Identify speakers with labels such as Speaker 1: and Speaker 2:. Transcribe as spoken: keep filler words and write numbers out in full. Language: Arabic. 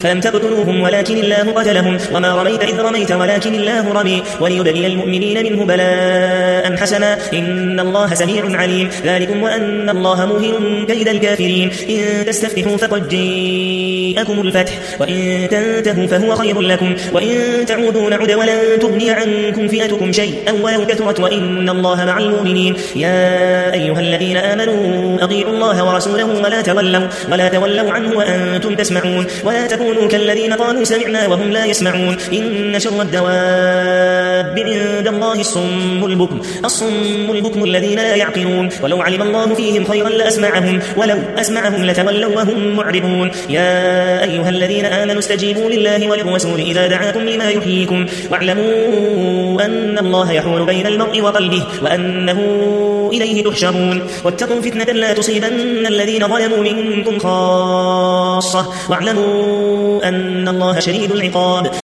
Speaker 1: فلم تقتلوهم ولكن الله قتلهم وما رميت إذ رميت ولكن الله رمي وليبلي المؤمنين منه بلاء حسنا إن الله سميع عليم ذلكم وأن الله موهن كيد الكافرين إن تستفتحوا فقد جاءكم الفتح وإن تنتهوا فهو خير لكم وإن تعودوا نعد ولن تغني عنكم فئتكم شيئا ولو كثرت وإن الله مع المؤمنين يا أيها الذين آمنوا أطيعوا الله ورسوله ولا تولوا, ولا تولوا عنه وأنتم تسمعون ولا تكونوا كالذين قالوا سمعنا وهم لا يسمعون إن شر الدواب عند الله الصم البكم الصم البكم الذين لا يعقلون ولو علم الله فيهم خيرا لأسمعهم ولو أسمعهم لتولوا وهم معرضون يا أيها الذين آمنوا استجيبوا لله وللرسول إذا دعاكم لما يحييكم واعلموا أن الله يحول بين المرء وقلبه وأنه إليه تحشرون واتقوا فتنة لا تصيبن الذين ظلموا منكم خاصة واعلموا أن الله شديد العقاب